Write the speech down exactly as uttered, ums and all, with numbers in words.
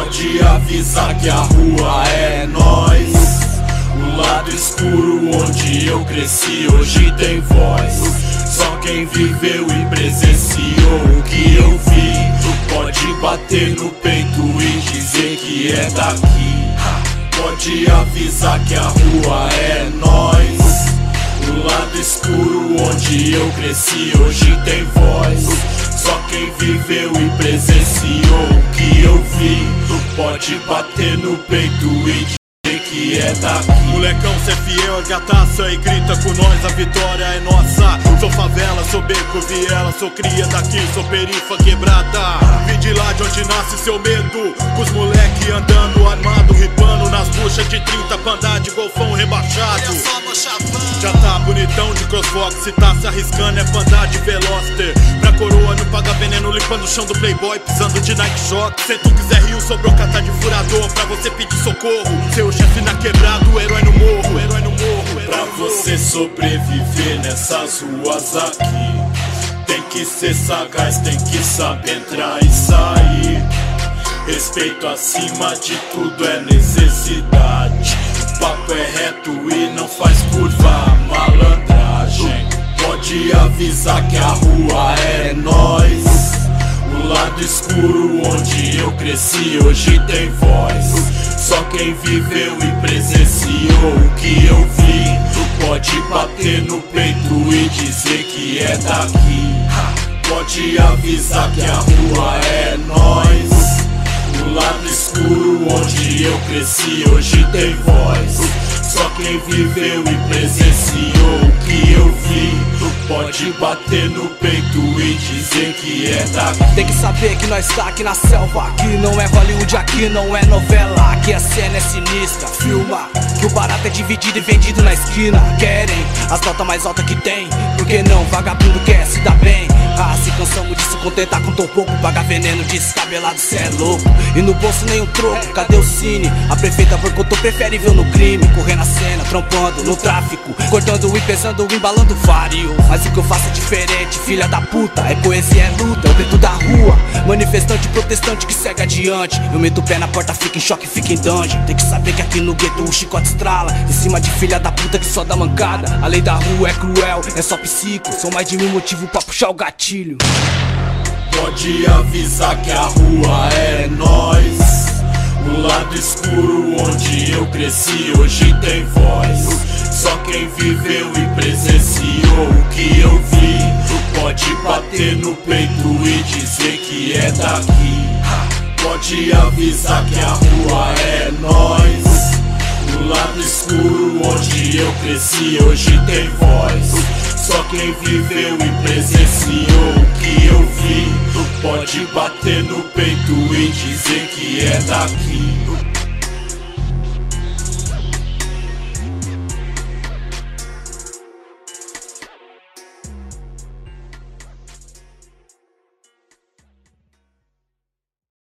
Pode avisar que a rua é nós. O lado escuro onde eu cresci hoje tem voz. Só quem viveu e presenciou o que eu vi pode bater no peito e dizer que é daqui. Pode avisar que a rua é nós. O lado escuro onde eu cresci hoje tem voz. Só quem viveu e presenciou o que eu vi pode bater no peito e dizer que é daqui. Molecão, cê é fiel, ergue a taça e grita com nós, a vitória é nossa. Sou favela, sou beco, viela, sou cria daqui, sou perifa quebrada. Vim de lá de onde nasce seu medo, com os moleque andando armado, ripando nas buchas de trinta pra andar de golfão rebaixado. Já tá bonitão de crossfox, se tá se arriscando é pra andar de Veloster. Pra coroa não paga veneno, limpando o chão do Playboy, pisando de Nike Shock. Se tu quiser rio, sobrou catar de furador pra você pedir socorro. Seu chefe na quebrada, o herói no morro, o herói no morro. Pra você sobreviver nessas ruas aqui, tem que ser sagaz, tem que saber entrar e sair. Respeito acima de tudo é necessidade. O papo é reto e não faz curva, malandragem. Pode avisar que a rua é nós. O lado escuro onde eu cresci hoje tem voz. Só quem viveu e presenciou o que eu vi pode bater no peito e dizer que é daqui. Pode avisar que a rua é nós. O lado escuro onde eu cresci hoje tem voz. Só quem viveu e presenciou o que eu vi pode bater no peito e dizer que é daqui. Tem que saber que nós tá aqui na selva. Aqui não é Hollywood, aqui não é novela. Aqui a cena é sinistra, filma que o barato é dividido e vendido na esquina. Querem as notas mais altas que tem, por que não? Vagabundo quer se dar bem. Ah, se cansamos de se contentar com tão pouco, pagar veneno descabelado, cê é louco. E no bolso nem um troco, cadê o cine? A prefeita boicotou, prefere ver no crime. Correr na cena, trampando no tráfico, cortando e pesando, embalando vários. Mas o que eu faço é diferente, filha da puta. É poesia, é luta, é o grito da rua. Manifestante, protestante que segue adiante. Eu meto o pé na porta, fica em choque, fica em dungeon. Tem que saber que aqui no gueto o chicote estrala em cima de filha da puta que só dá mancada. A lei da rua é cruel, é só psico. São mais de mil motivos pra puxar o gatilho. Pode avisar que a rua é nós. O lado escuro onde eu cresci hoje tem voz. Só quem viveu e presenciou o que eu vi pode bater no peito e dizer que é daqui. Pode avisar que a rua é nós. O lado escuro onde eu cresci hoje tem voz. Só quem viveu e presenciou o que eu vi pode bater no peito e dizer que é daqui.